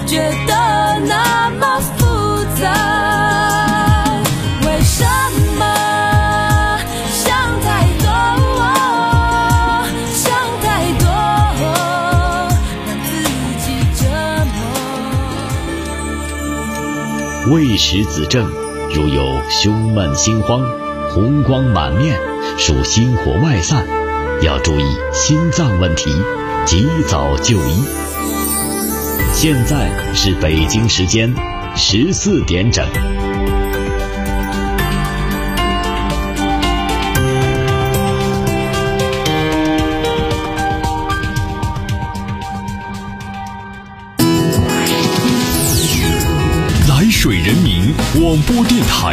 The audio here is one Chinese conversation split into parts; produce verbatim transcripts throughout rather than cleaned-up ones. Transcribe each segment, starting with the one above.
觉得那么复杂？为什么想太多，想太多，让自己折磨？未识子正，如有胸闷心慌、红光满面，属心火外散，要注意心脏问题，及早就医。现在是北京时间十四点整。 来水人民广播电台，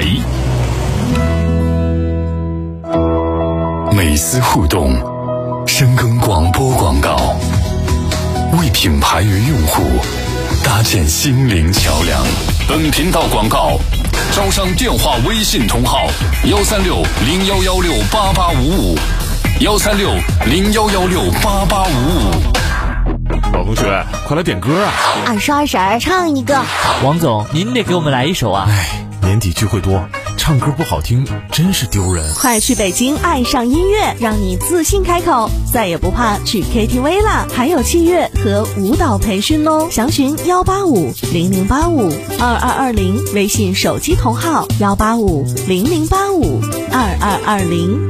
美思互动，深耕广播广告，为品牌与用户搭建心灵桥梁。本频道广告招商电话微信同号：幺三六零幺幺六八八五五，幺三六零幺幺六八八五五。 老同学，快来点歌啊！ 二十二婶儿唱一个。 王总，您得给我们来一首啊！ 哎，年底聚会多，唱歌不好听真是丢人。 快去北京爱上音乐，让你自信开口，再也不怕去 K T V 了，还有器乐和舞蹈培训哦。详询幺八五零零八五二二二零，微信手机同号幺八五零零八五二二二零。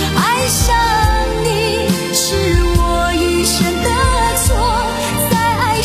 爱上你是我一生的错，在爱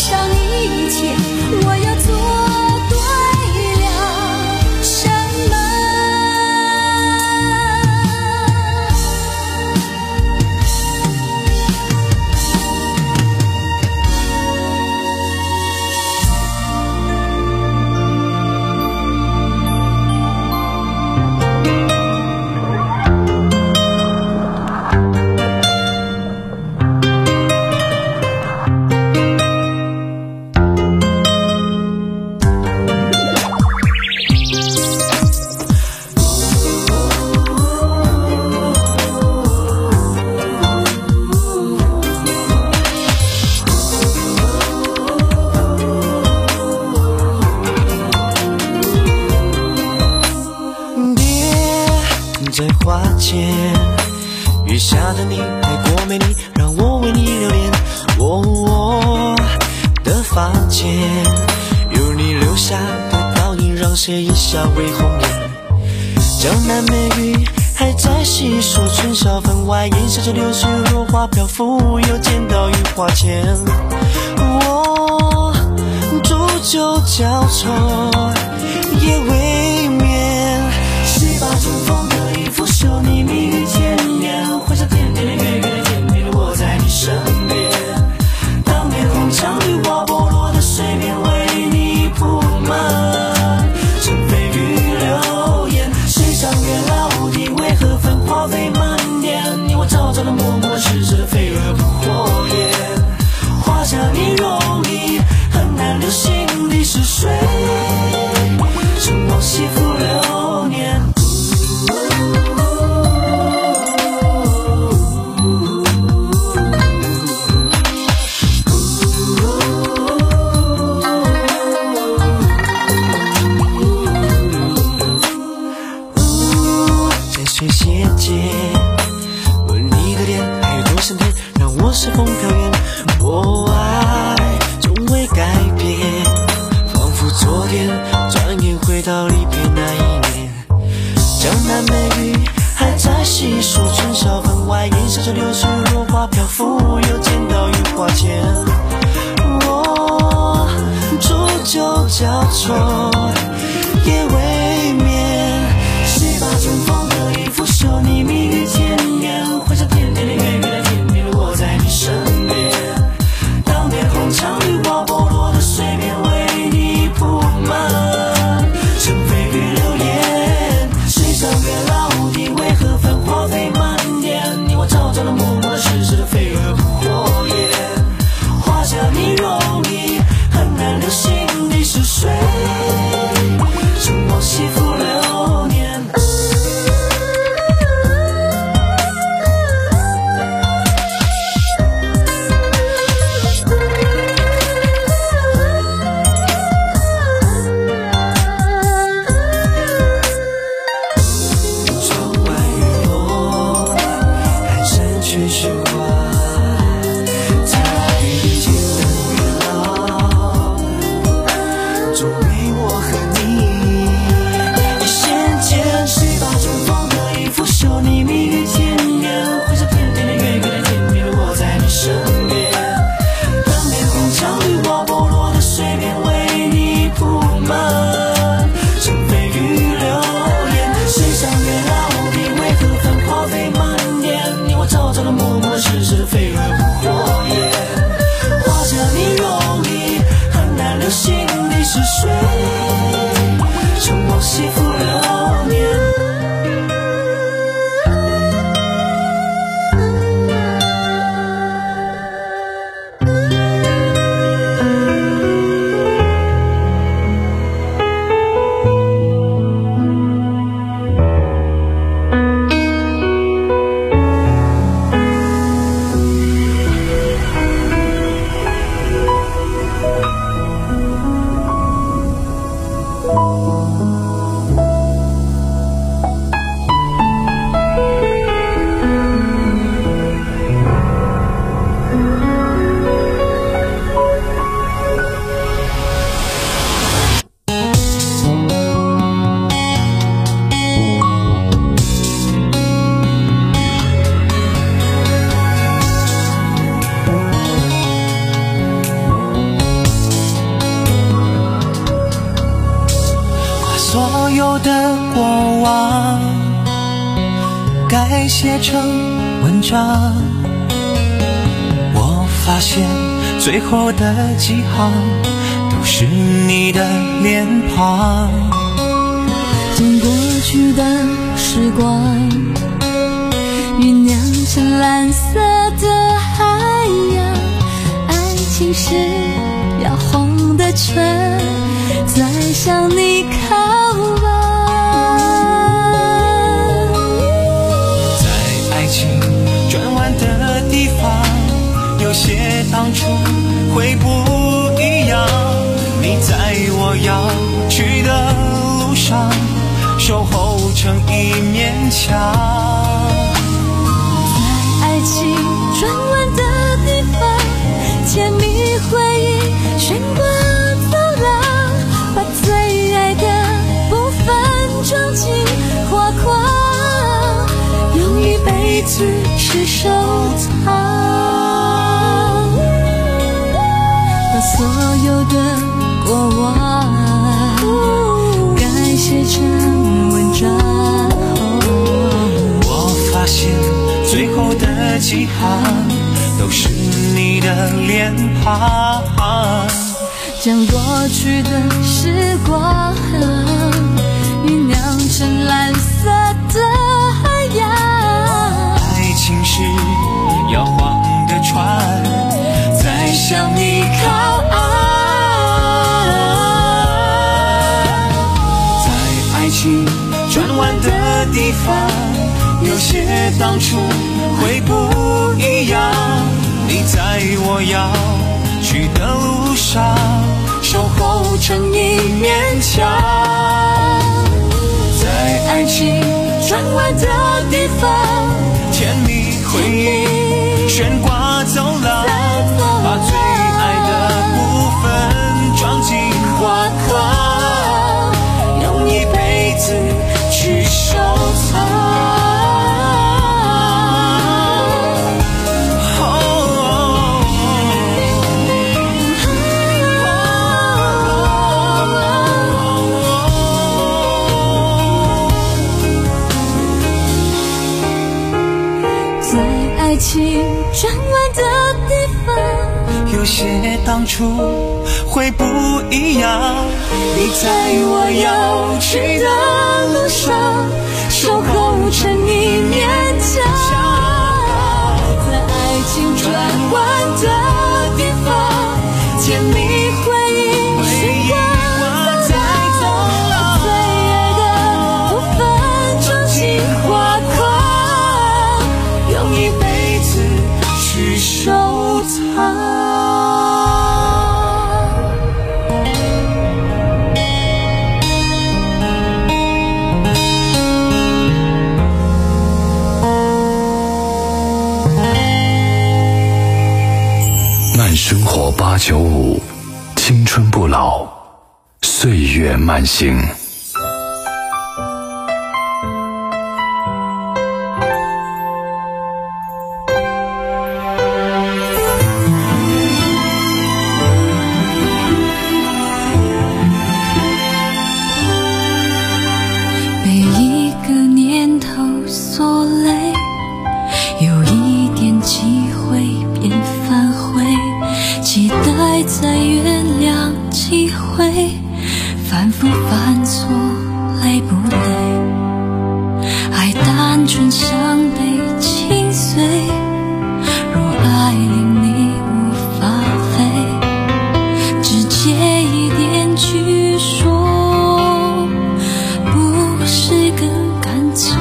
间，月下的你太过美丽，让我为你留恋。我我的发间，有你留下的倒影，让谁一笑为红颜。江南美玉还在细数，春晓分外，烟霞着流水，落花飘拂，又见到雨花前。我煮酒浇愁夜未眠，谁把春风的衣服绣你蜜语千年，幻想甜甜的月月的甜蜜的我在你身边。当年红墙绿瓦剥落的水面为你铺满，尘飞雨流言，谁上月老屋顶为何焚花飞满天？你我朝朝的默默痴痴的飞蛾扑火焰，画下你容易很难留心底是水，趁往昔浮流年。在水鞋间，吻你的脸还有多香甜，让我随风飘远。我爱从未改变，仿佛昨天，转眼回到离别那一年。江南美玉还在细数，春晓分外，烟霞着流水，落花飘拂，又见到雨花前。我煮酒浇愁夜未眠，谁把春风的衣服绣你蜜语千年，幻想甜甜的月月的甜蜜的我在你身边。当年红墙绿瓦剥落的水面为你铺满，尘飞雨流言，谁上月老屋顶为何焚花飞满天？你我朝朝的默默的痴痴的飞蛾扑火焰，画下你容易很难留心底是水，趁往昔浮流年。所有的过往该写成文章，我发现最后的几行都是你的脸庞。 将过去的时光酝酿成蓝色的海洋，爱情是要红的唇再向你靠岸。 在爱情转弯的地方，有些当初会不一样。你在我要去的路上， 守候成一面墙。 在爱情转弯的地方，甜蜜回忆悬挂走廊，把最爱的部分装进画框，用一辈子去收藏，把所有的过往改写成文章。 我发现最后的几行都是你的脸庞， 将过去的时光酝酿成蓝色的海洋。 爱情是摇晃的船，在向你靠岸。在爱情转弯的地方，有些当初会不一样。你在我要去的路上，守候成一面墙。在爱情转弯的地方，甜蜜回忆悬挂走廊，把最爱的部分装进画框，用一辈子去收藏。 爱情转弯的地方， 有些当初会不一样。你在我要去的路上，守候成一面墙。在爱情转弯的地方，甜蜜回忆悬挂在走廊，最爱的部分装进画框，用一辈子去收藏。 慢生活八九五，青春不老，岁月慢行。 再原谅机会，反复犯错累不累？爱单纯像被轻碎，若爱令你无法飞，直接一点去说，不是更干脆？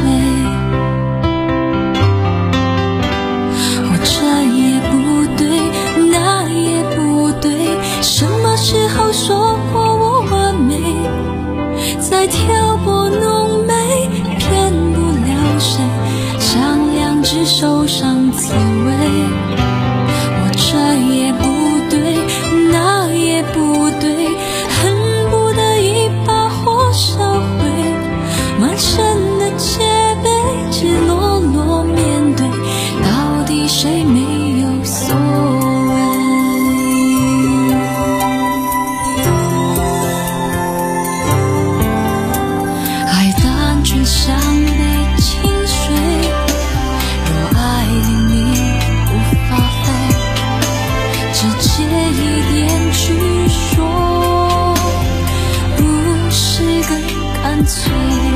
我这也不对，那也不对，什么时候说过我完美？在挑拨浓眉，骗不了谁，像两只手上刺猬。我这也不对，那也不对，恨不得一把火烧毁满身的戒备，赤裸裸面对，到底谁没有所谓？爱单纯像杯清水，若爱令你无法飞，直接一点去说，不是更干脆？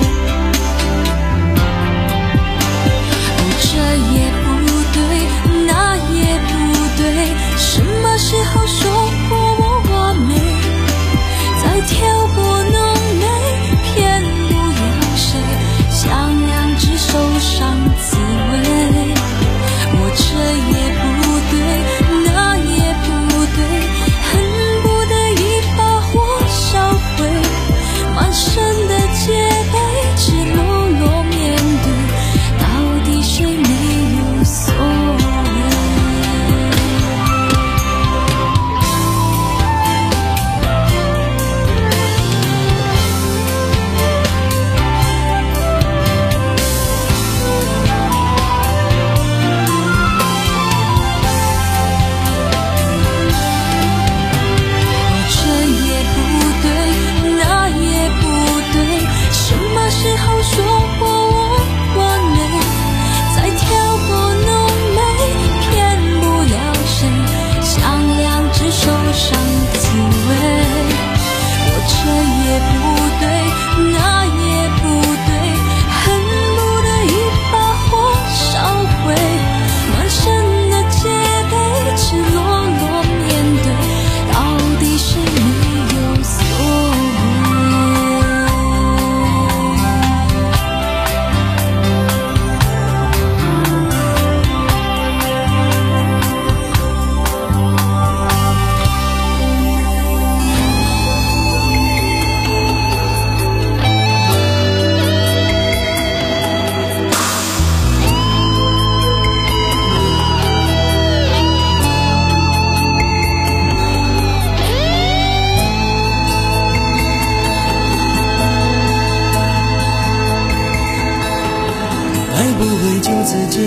哦，这也不对，那也不对，什么时候说过我完美？在挑拨浓眉，骗不了谁，像两只手上刺猬。我这也不对，那也不对，恨不得一把火烧毁满身的戒备，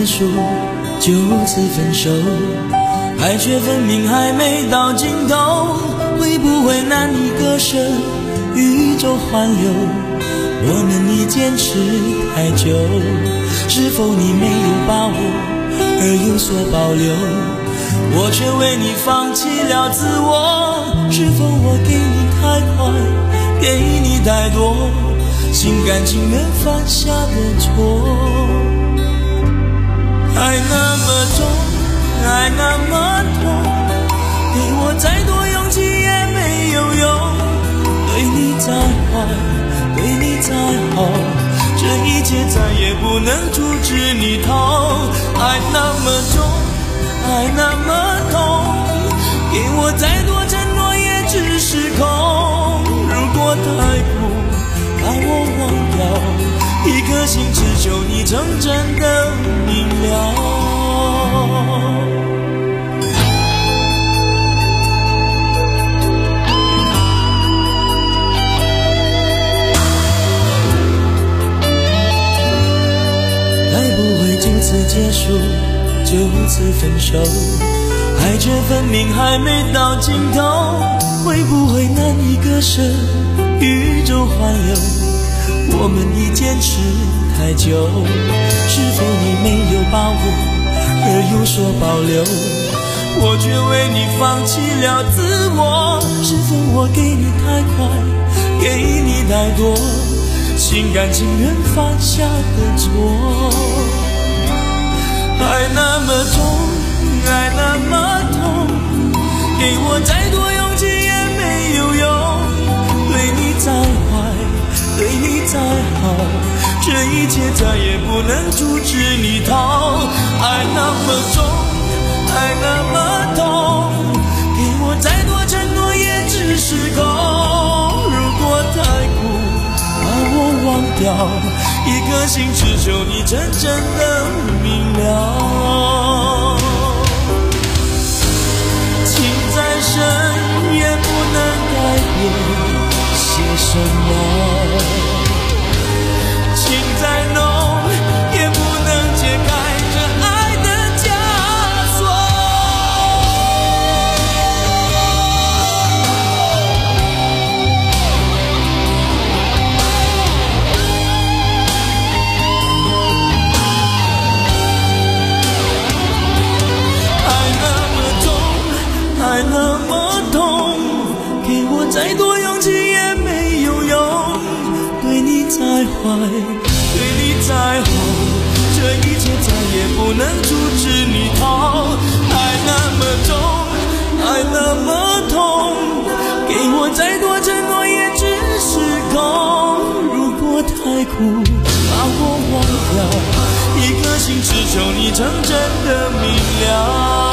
束，就此分手，爱却分明还没到尽头，会不会难以割舍，宇宙环流，我们已坚持太久，是否你没有把握而有所保留，我却为你放弃了自我，是否我给你太快，给你太多，心甘情愿犯下的错。爱那么重，爱那么痛，给我再多勇气也没有用，对你再坏，对你再好，这一切再也不能阻止你逃。爱那么重，爱那么痛，给我再多承诺也只是空，如果太苦把我忘掉，一颗心只求你真正的明了。该不会就此结束，就此分手，爱却分明还没到尽头，会不会难以割舍，宇宙环流，我们已坚持太久，是否你没有把握而有所保留，我却为你放弃了自我，是否我给你太快，给你太多，心甘情愿犯下的错。爱那么重，爱那么痛，给我再多勇气也没有用，对你再坏，对你再好，这一切再也不能阻止你逃。爱那么重，爱那么痛，给我再多承诺也只是空，如果太苦把我忘掉，一颗心只求你真正的明了。情再深也不能改变些什么，情再浓也不能解开这爱的枷锁。爱那么重，爱那么痛，给我再多勇气也没有用，对你再坏，对你再好，这一切再也不能阻止你逃。爱那么重，爱那么痛，给我再多承诺也只是空，如果太苦把我忘掉，一颗心只求你真正的明了。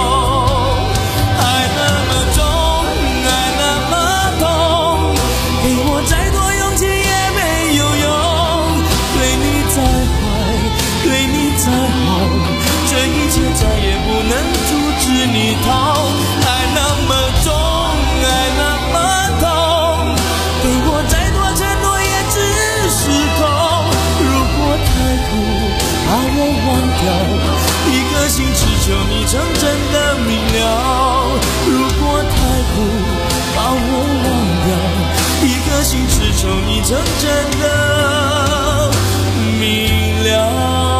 爱那么重，爱那么痛，给我再多勇气也没有用，对你再坏，对你再好，这一切再也不能阻止你逃。爱那么重，爱那么痛，给我再多承诺也只是空，如果太苦把我忘掉，一颗心只求你真正的明了。如果太苦把我忘掉，一颗心只求你真正的明了。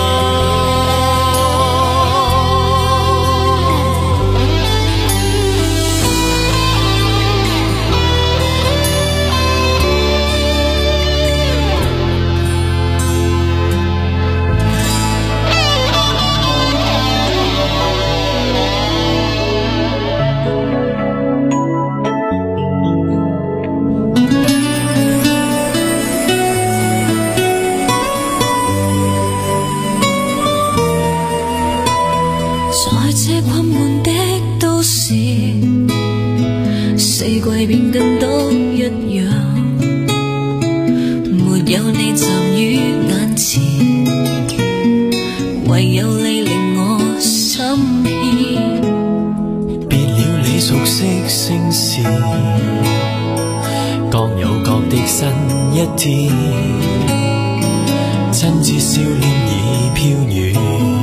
變更都一樣，沒有你站於眼前，唯有你令我心牽。 別了你熟悉聲線，各有各的新一天，親切笑臉已飄遠。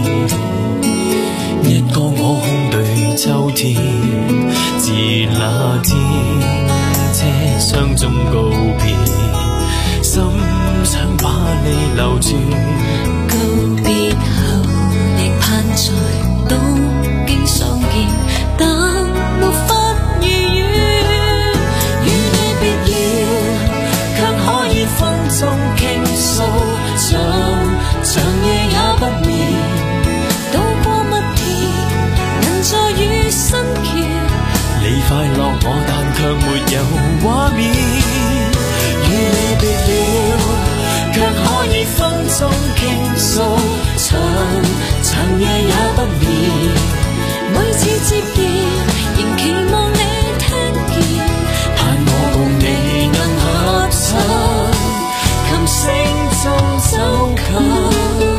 一個我空對秋天，自那天車廂中告別，心想把你留住。 告別後亦盼在東京相見，但沒法如願。與你別了，卻可以分鐘傾訴，長長夜也不眠。渡過蜜田，能再與新橋。 你快樂我，但卻沒有畫面。與你別了，卻可以分鐘傾訴，長長夜也不眠。 每次接電，仍期望你聽見， 盼我共你能合襯，琴聲中走近。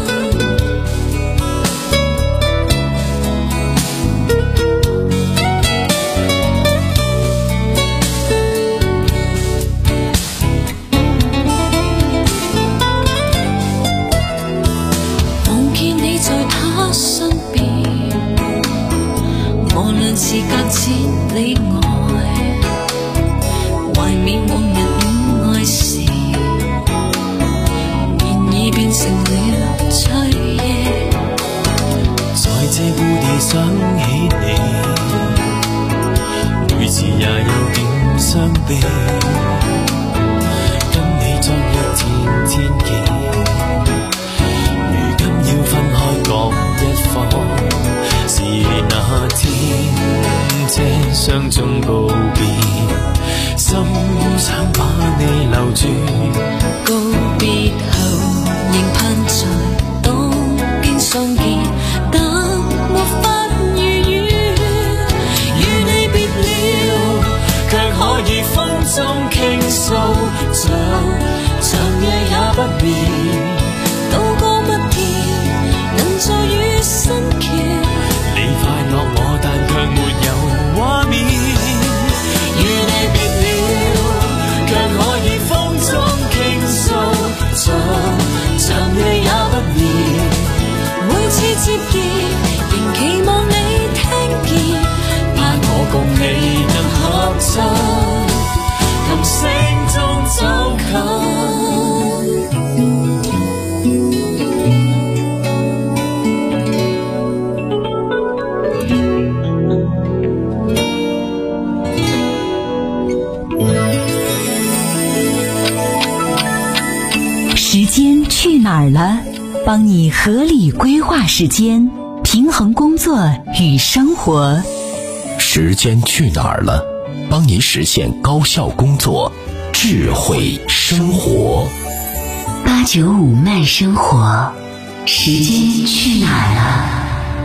是隔千里外，懷緬往日戀愛時，現已變成了炊夜。 在這故地想起你，每次也有點傷悲。跟你昨日天天見，如今要分開各一方。是那天車廂中告別，心想把你留住。 告別後仍盼在東京相見，但沒法如願。與你別了， 卻可以分鐘傾訴，長長夜也不眠。 渡過蜜田，能再與新橋。 你快樂我，但卻沒有畫面。與你別了，卻可以風中傾訴，長長夜也不眠。 每次接電，仍期望你聽見， 盼我共你能合襯，琴聲中走近。 时间去哪儿了？帮你合理规划时间，平衡工作与生活。 时间去哪儿了？帮你实现高效工作，智慧生活。 八九五慢生活，时间去哪儿了？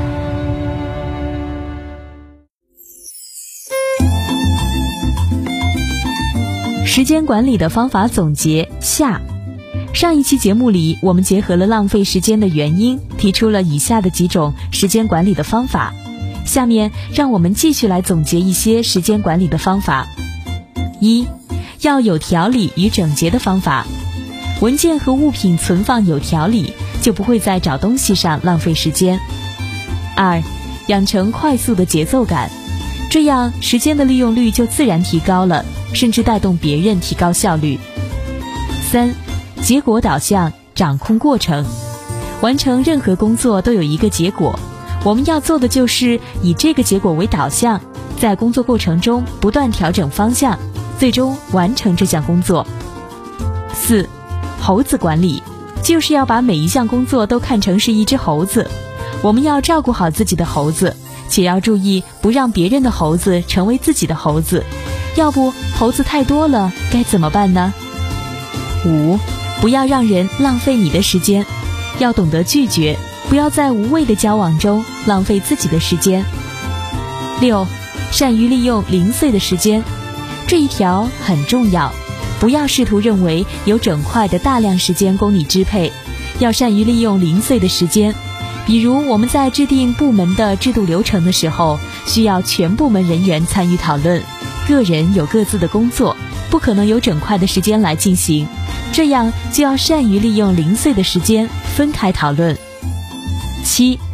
时间管理的方法总结下。上一期节目里，我们结合了浪费时间的原因，提出了以下的几种时间管理的方法。下面让我们继续来总结一些时间管理的方法。一，要有条理与整洁的方法。文件和物品存放有条理，就不会在找东西上浪费时间。二，养成快速的节奏感，这样时间的利用率就自然提高了，甚至带动别人提高效率。三，结果导向，掌控过程。完成任何工作都有一个结果，我们要做的就是以这个结果为导向，在工作过程中不断调整方向，最终完成这项工作。四，猴子管理，就是要把每一项工作都看成是一只猴子，我们要照顾好自己的猴子，且要注意不让别人的猴子成为自己的猴子，要不猴子太多了该怎么办呢？五，不要让人浪费你的时间，要懂得拒绝，不要在无谓的交往中浪费自己的时间。六，善于利用零碎的时间，这一条很重要，不要试图认为有整块的大量时间供你支配，要善于利用零碎的时间。比如我们在制定部门的制度流程的时候，需要全部门人员参与讨论，个人有各自的工作，不可能有整块的时间来进行，这样就要善于利用零碎的时间分开讨论。七，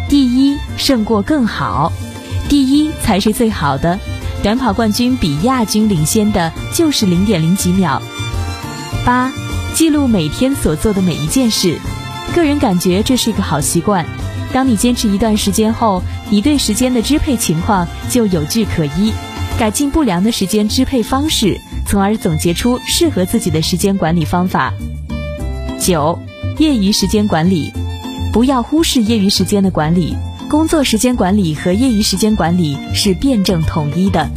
第一胜过更好，第一才是最好的。短跑冠军比亚军领先的就是 零点零几秒。八，记录每天所做的每一件事，个人感觉这是一个好习惯。当你坚持一段时间后，你对时间的支配情况就有据可依，改进不良的时间支配方式，从而总结出适合自己的时间管理方法。九，业余时间管理，不要忽视业余时间的管理，工作时间管理和业余时间管理是辩证统一的。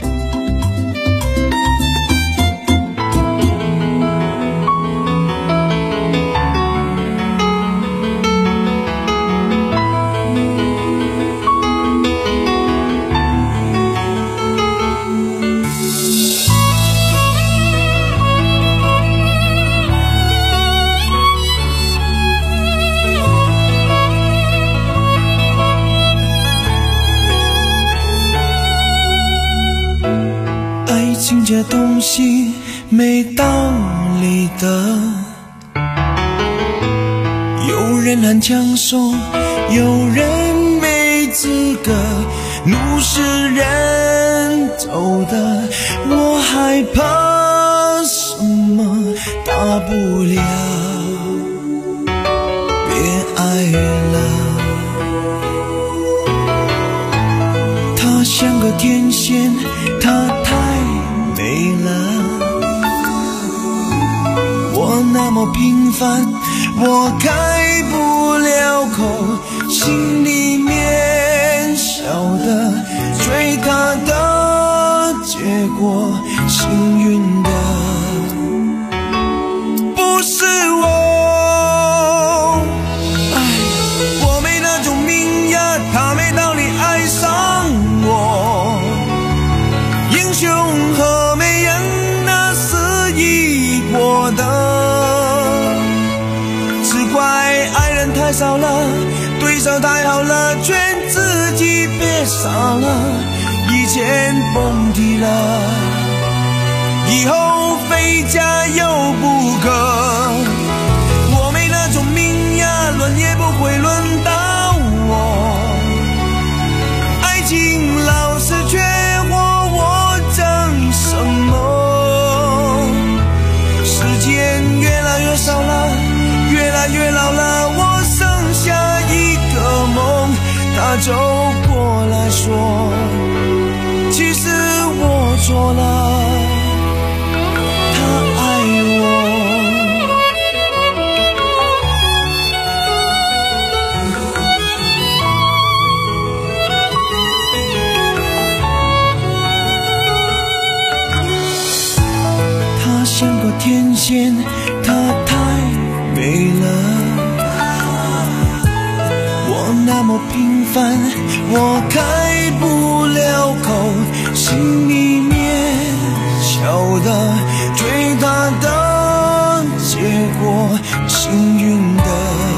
这东西没道理的，有人很抢手，有人没资格，路是人走的，我害怕什么大不了，别爱了。他像个天线，他太没了，我那么平凡，我开不了口，心里面晓得追他的结果，幸运的不是我。哎，我没那种命呀，他没道理爱上我，英雄和我的，只怪爱人太少了，对手太好了，劝自己别傻了，以前蹦迪了，以后非加油不可。我没那种命呀，轮也不会轮到我，爱情老是缺货，我争什么？时间越来越少了，越来越老了，我剩下一个梦，他走过来说，其实我错了，他爱我。他像个天线，他太美了，我那么平凡，我开不了口，心里面晓得追他的结果，幸运的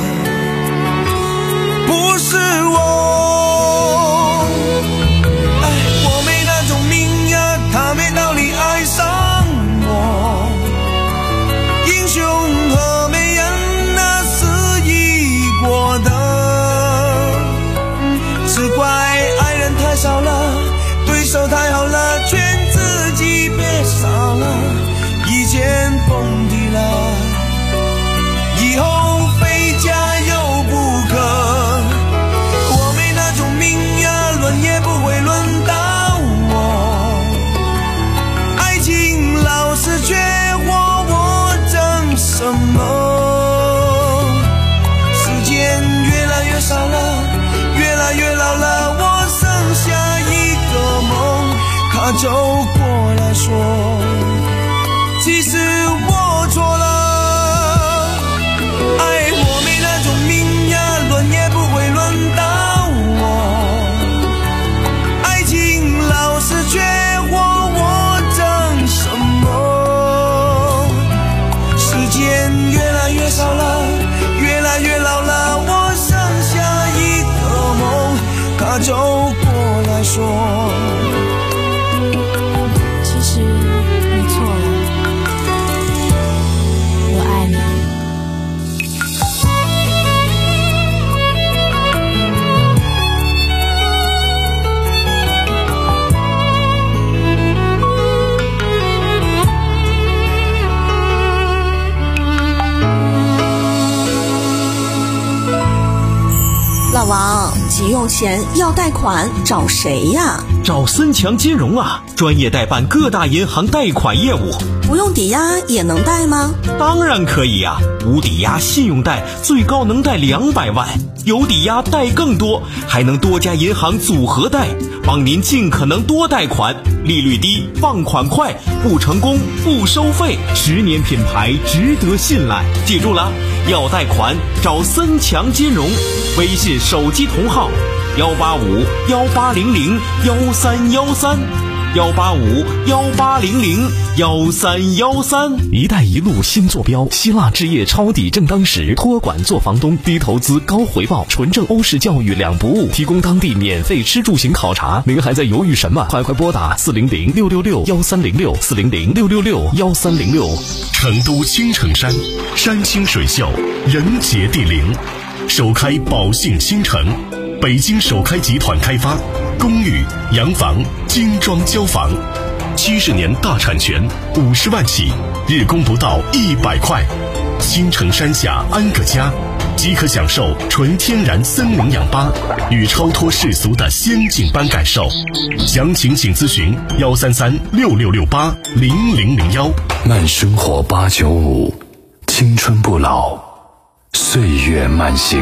不是我。哎，我没那种命呀，他没道理爱上我，英雄和美人那是已过的，只怪爱人太少了，对手太好了，劝自己别傻了，以前蹦迪了，以后非加油不可。我没那种命呀，轮也不会轮到我，爱情老是缺货，我争什么？时间越来越少了，越来越老了，我剩下一个梦，他走过来说，其实我错了。哎，我没那种命呀，轮也不会轮到我，爱情老是缺货，我争什么？时间越来越少了，越来越老了，我剩下一个梦，他走过来说，其实你错了。 急用钱要贷款找谁呀？ 找森强金融啊，专业代办各大银行贷款业务。 不用抵押也能贷吗？ 当然可以呀、啊，无抵押信用贷最高能贷两百万，有抵押贷更多，还能多家银行组合贷，帮您尽可能多贷款，利率低，放款快，不成功不收费，十年品牌值得信赖。记住了，要贷款找森强金融，微信手机同号幺八五幺八零零幺三幺三。幺八五幺八零零幺三幺三。 一带一路新坐标，希腊置业抄底正当时，托管做房东，低投资高回报，纯正欧式教育两不误，提供当地免费吃住行考察。您还在犹豫什么？快快拨打四零零六六六幺三零六四零零六六六幺三零六。 成都青城山，山清水秀，人杰地灵，首开宝信新城，北京首开集团开发公寓、洋房、精装交房，七十年大产权，五十万起，日供不到一百块。青城山下安个家，即可享受纯天然森林氧吧与超脱世俗的仙境般感受。详情请咨询幺三三六六六八零零零幺。 慢生活八九五，青春不老，岁月慢行。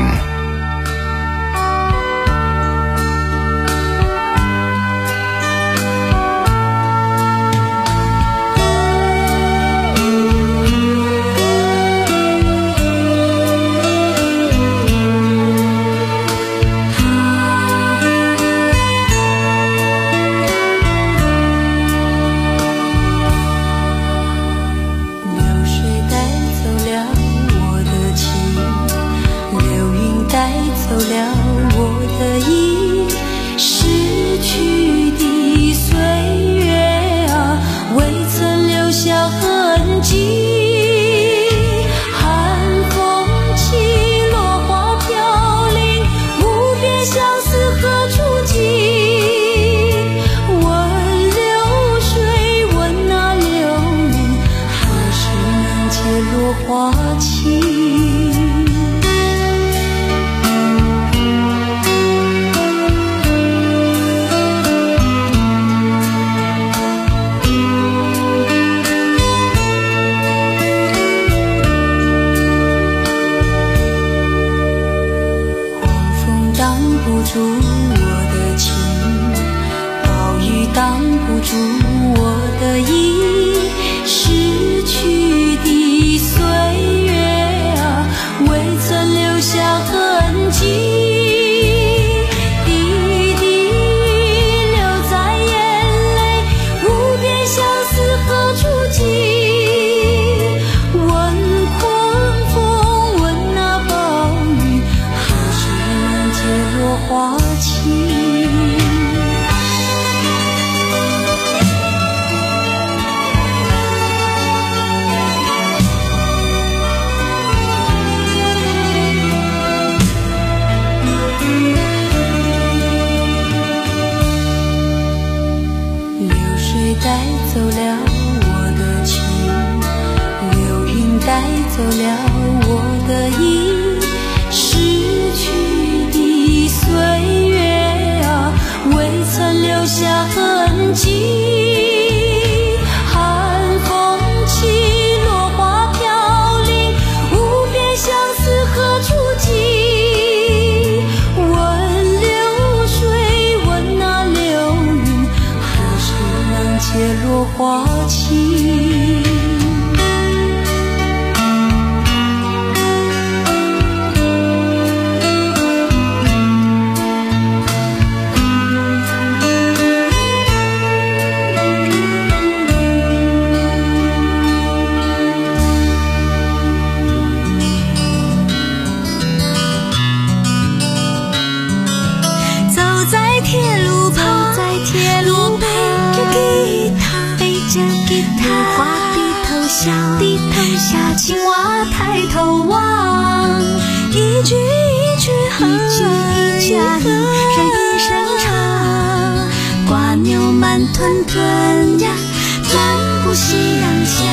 低头下，青蛙抬头望，一句一句和，一句一句和，人一声长。瓜牛慢吞吞呀，漫步夕阳下。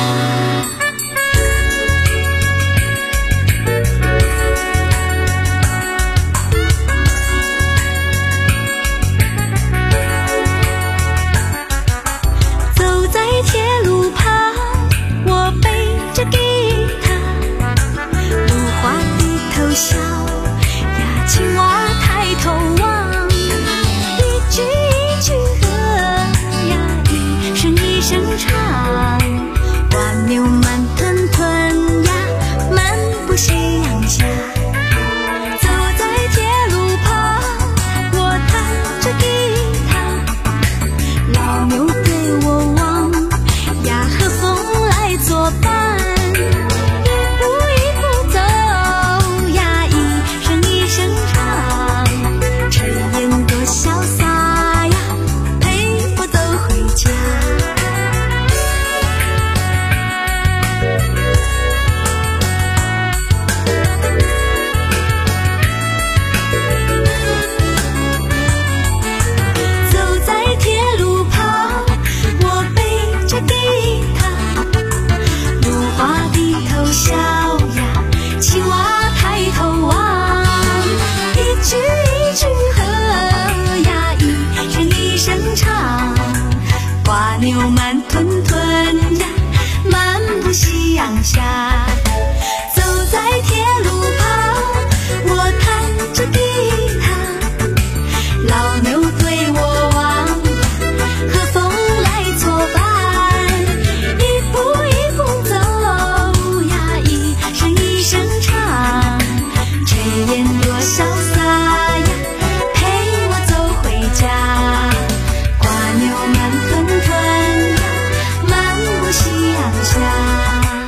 声长，瓜牛慢吞吞呀，漫步夕阳下。走在铁路旁，我弹着吉他，老牛对我望呀，和风来作伴。一步一步走呀，一声一声唱，炊烟多潇洒呀，陪我走回家。走在铁路旁，我背着吉他，芦花低头笑呀，青蛙抬头望，一句一句和呀，一声一声唱，瓜牛慢吞吞呀，漫步夕阳下。走在铁路旁，我弹着吉他，老牛对我望呀，和风来作伴。一步一步走呀，一声一声唱，炊烟多潇洒呀，陪我走回家。瓜牛慢吞吞呀，漫步夕阳下。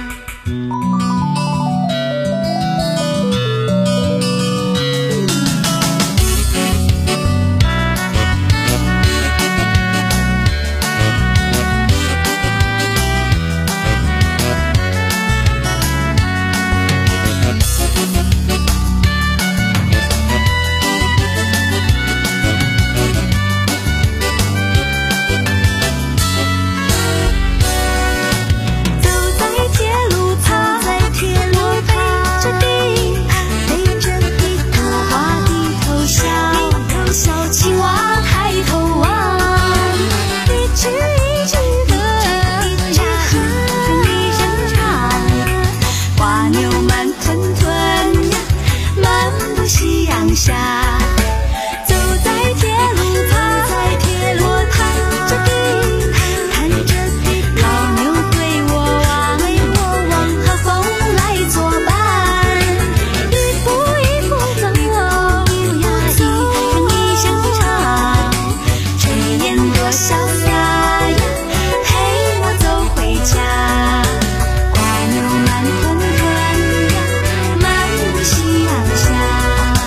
走在铁路旁，我背着吉他，背着吉他，芦花低头笑，青蛙抬头望，一句一句和呀，一声一声唱，瓜牛慢吞吞呀，漫步夕阳下。走在铁路旁，我弹着吉他，弹着吉他，老牛对我望，和风来作伴。一步一步走呀，一声一声唱，炊烟多潇洒呀，陪我走回家。瓜牛慢吞吞呀，漫步夕阳下。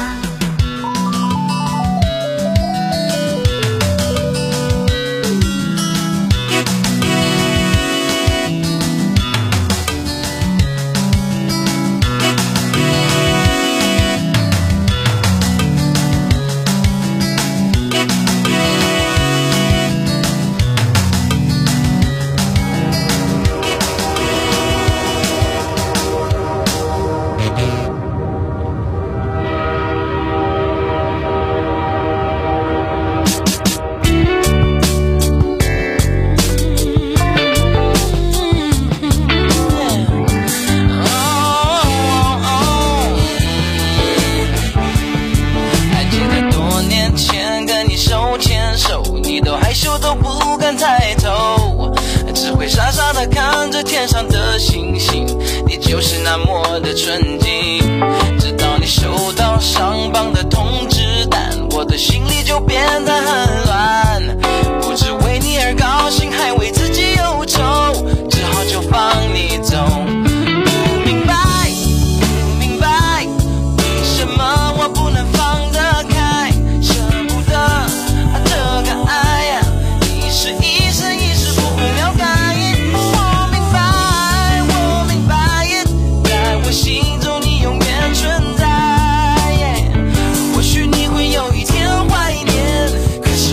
还记得多年前跟你手牵手，你都害羞都不敢抬头，只会傻傻的看着天上的星星，你就是那么的纯净。直到你收到上榜的通知单，我的心里就变得很乱，不只为你而高兴，还为自己忧愁，只好就放你走。不明白，不明白，为什么我不能放得开，舍不得这个爱呀，一时一生一世不会了解。我明白，我明白，在我心中你永远存在。或许你会有一天怀念，可是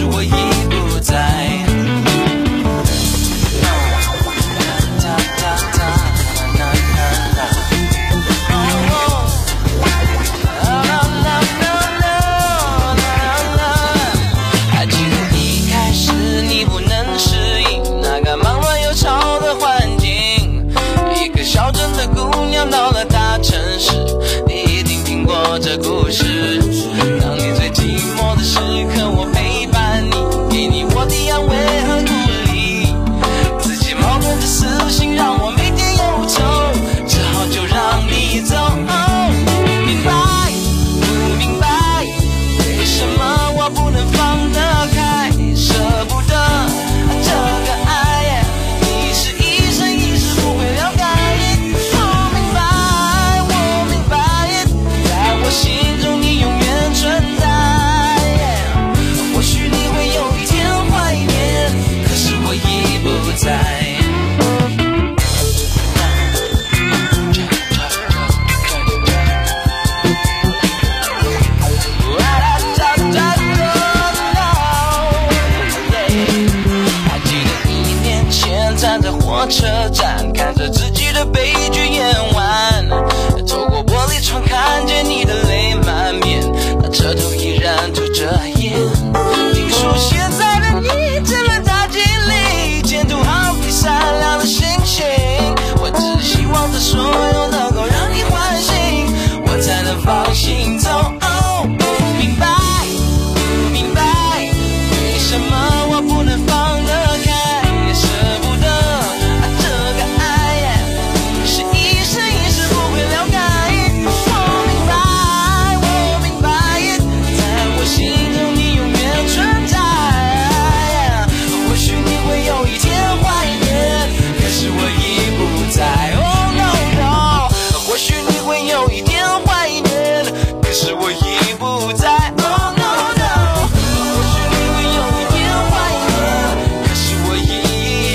站，站在火车站，看着自己的悲剧演完。透过玻璃窗看见你的泪满面，那车头依然吐着烟。听说现在的你成了大经理，前途好比闪亮的星星。我只希望这所有能够让你欢心，我才能放心走。哦，不明白，不明白，为什么我不能放得开，也舍不得啊这个爱，是一生一世不会了解。我明白，我明白，在我心中你永远存在。或许你会有一天怀念，可是我已不在。Oh no no， 或许你会有一天怀念，可是我已不在。Oh no no， 或许你会有一天怀念，可是我已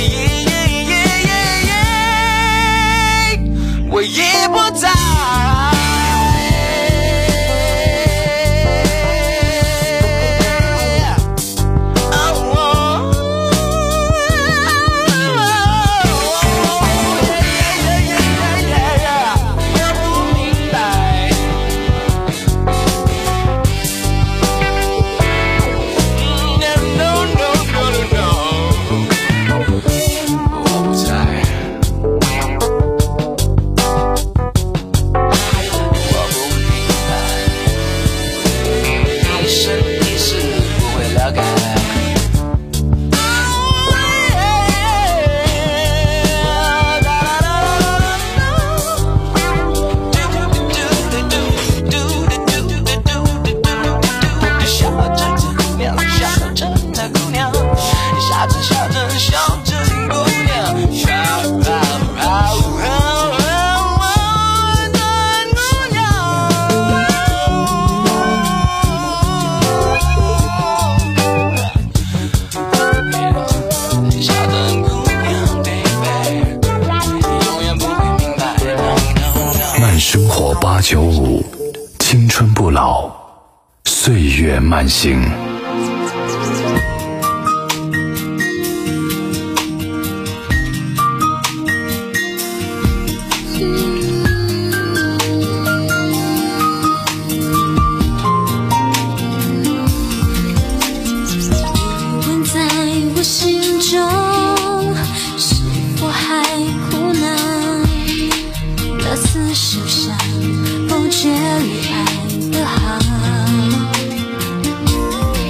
我已不在。 生活八九五，青春不老，岁月慢行。 问在我心中，是否还苦恼？那次受伤，不觉离爱的好。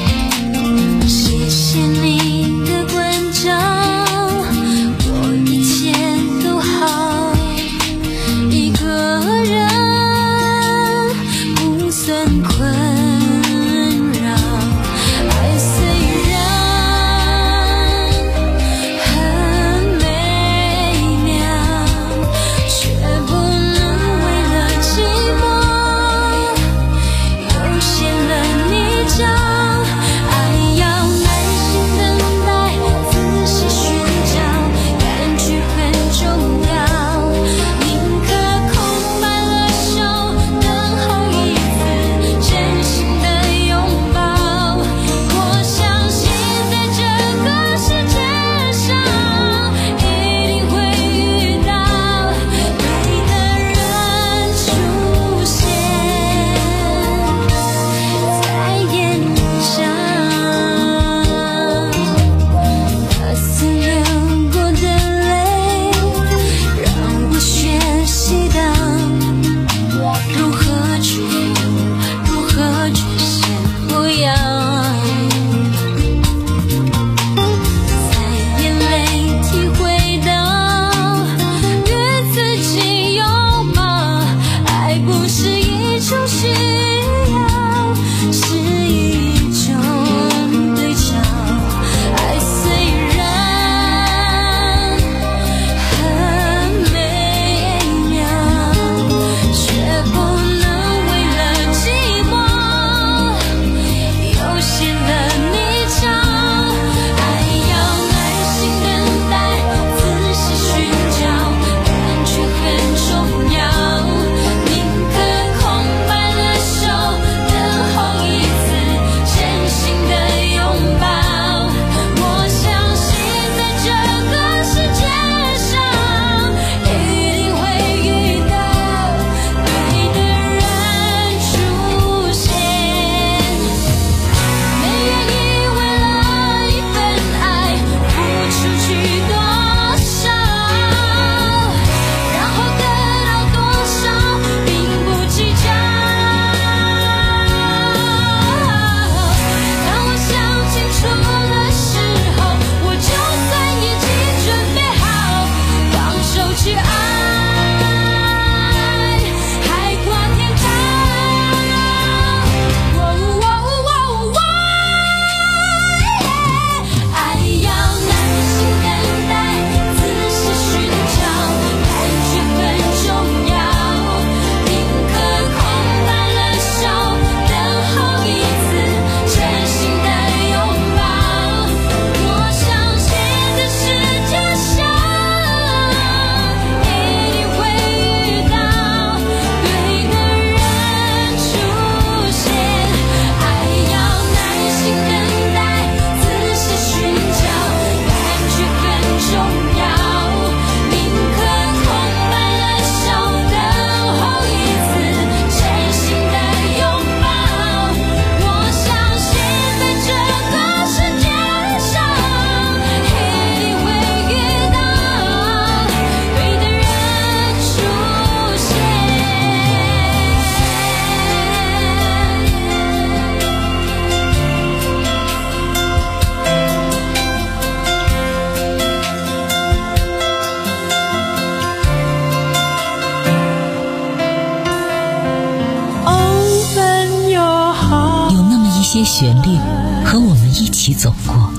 起走过。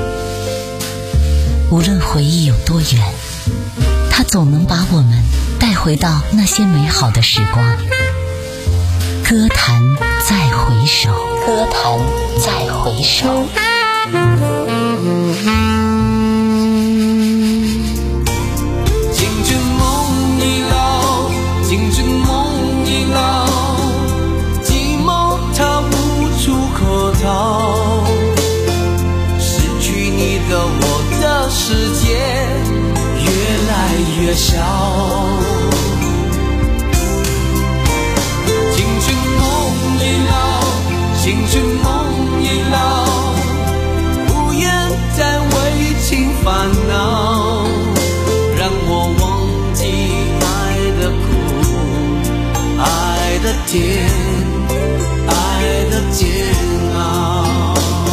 无论回忆有多远，它总能把我们带回到那些美好的时光。歌坛再回首，歌坛再回首。 青春梦已老，青春梦已老，寂寞它无处可逃。失去你的我的世界越来越小。青春梦已老，青春梦已老，不愿再为情烦恼，让我忘记爱的苦，爱的甜，爱的煎熬。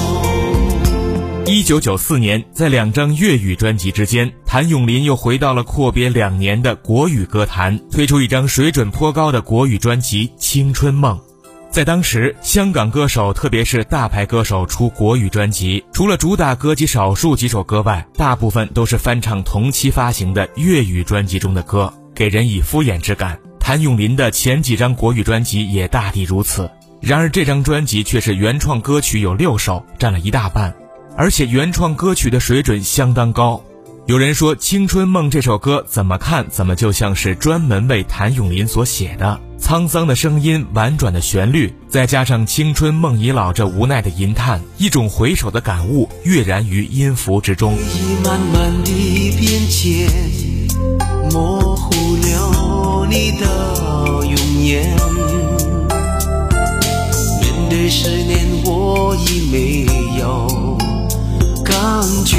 一九九四年，在两张粤语专辑之间，谭咏麟又回到了阔别两年的国语歌坛，推出一张水准颇高的国语专辑《青春梦》。在当时，香港歌手特别是大牌歌手出国语专辑，除了主打歌及少数几首歌外，大部分都是翻唱同期发行的粤语专辑中的歌，给人以敷衍之感。谭咏麟的前几张国语专辑也大抵如此。然而这张专辑却是原创歌曲有六首，占了一大半，而且原创歌曲的水准相当高。有人说《青春梦》这首歌怎么看怎么就像是专门为谭咏麟所写的，沧桑的声音，婉转的旋律，再加上青春梦已老这无奈的吟叹，一种回首的感悟跃然于音符之中。 回忆慢慢地变迁，模糊了你的容颜，面对十年我已没有感觉，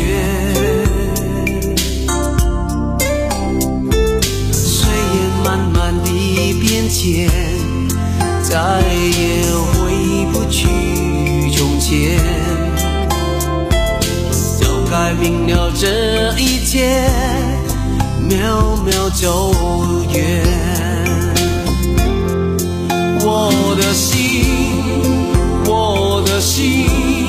慢慢地变迁，再也回不去从前。早该明了这一切，渺渺走远。我的心，我的心，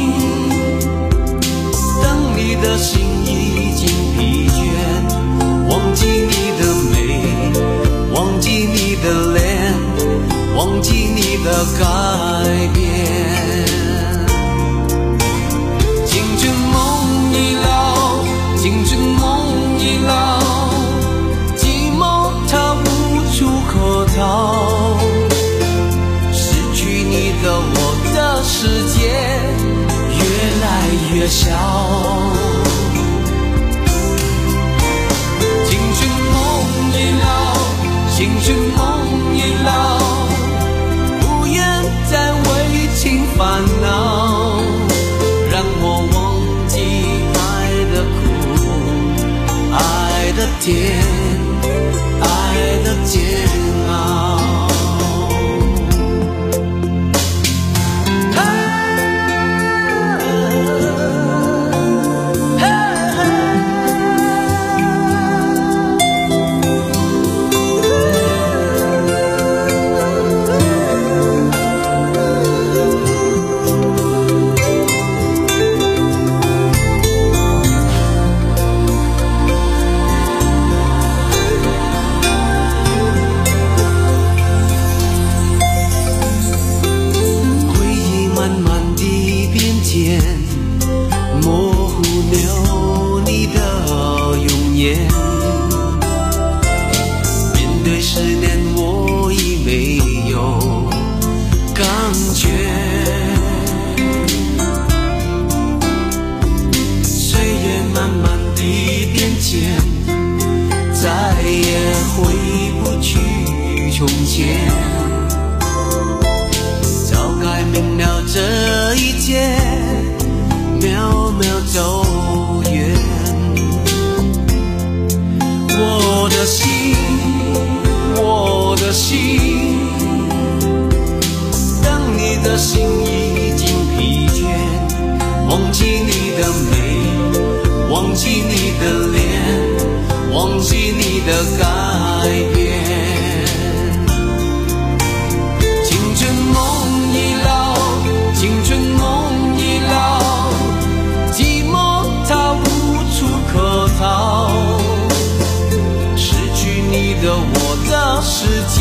等你的心已经疲倦，忘记你的美，忘记你的脸，忘记你的改变。青春梦已老，青春梦已老，寂寞它无处可逃。失去你的我的世界越来越小。青春梦已老，青春梦已老，不愿再为情烦恼，让我忘记爱的苦，爱的甜，爱的煎熬。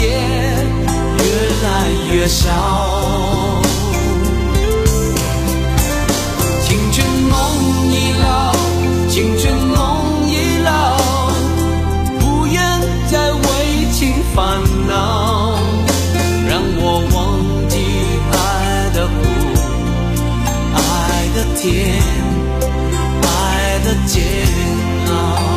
也越来越少。青春梦已老，青春梦已老，不愿再为情烦恼，让我忘记爱的苦，爱的甜，爱的煎熬。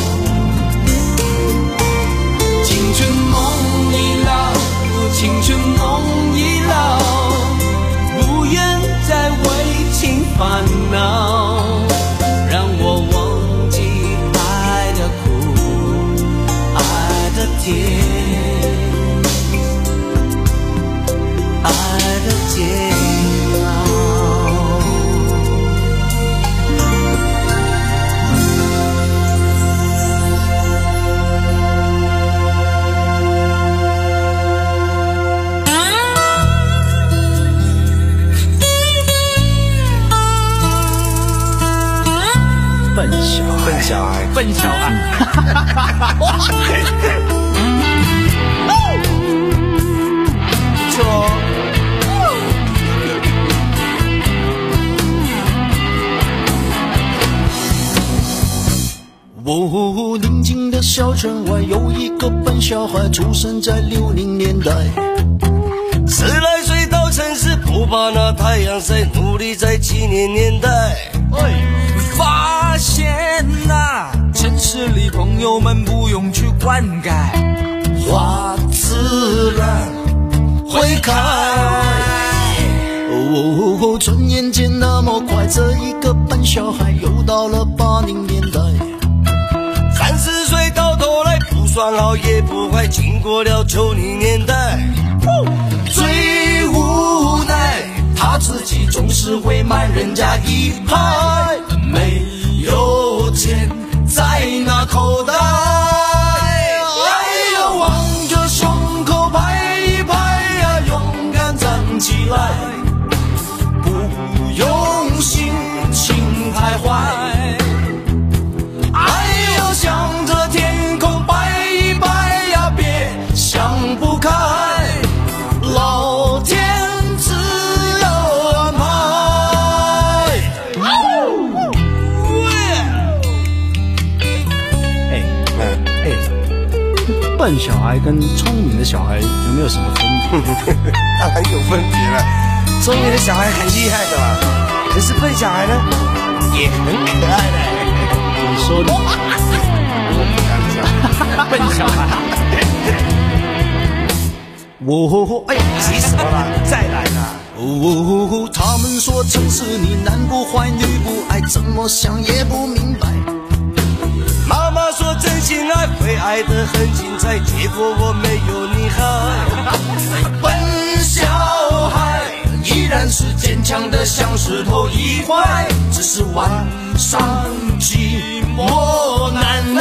青春梦已老，青春梦已老，不愿再为情烦恼，让我忘记爱的苦，爱的甜，爱的煎熬。 笨小孩，笨小孩，笨小孩。不错哦。 哦，宁静的小村外有一个笨小孩，出生在六零年代。 十来岁到城市，不怕那太阳晒，努力在七零年代。 发现啊，城市里朋友们不用去灌溉， 花自然会开。哦，转眼间那么快，这一个笨小孩又到了八零年代。 三十岁到头来不算好也不坏，经过了九零年代。 最无奈他自己总是会慢人家一拍，没有钱在那口袋。哎呀，望着胸口拍一拍呀，勇敢站起来，不用心情徘徊。哎呀，向着天空摆一摆呀，别想不开，老天自有安排。 哎哎，笨小孩跟聪明的小孩有没有什么分别？ 当然有分别了，聪明的小孩很厉害的嘛，可是笨小孩呢也很可爱的。 你说的， 我不敢讲， 笨小孩。 哦，哎呀，急死我了，再来啦！ 哦，他们说城市里男不坏女不爱，怎么想也不明白。 妈妈说真心爱会爱得很精彩，结果我没有你好。 笨小孩依然是坚强的像石头一块，只是晚上寂寞难耐。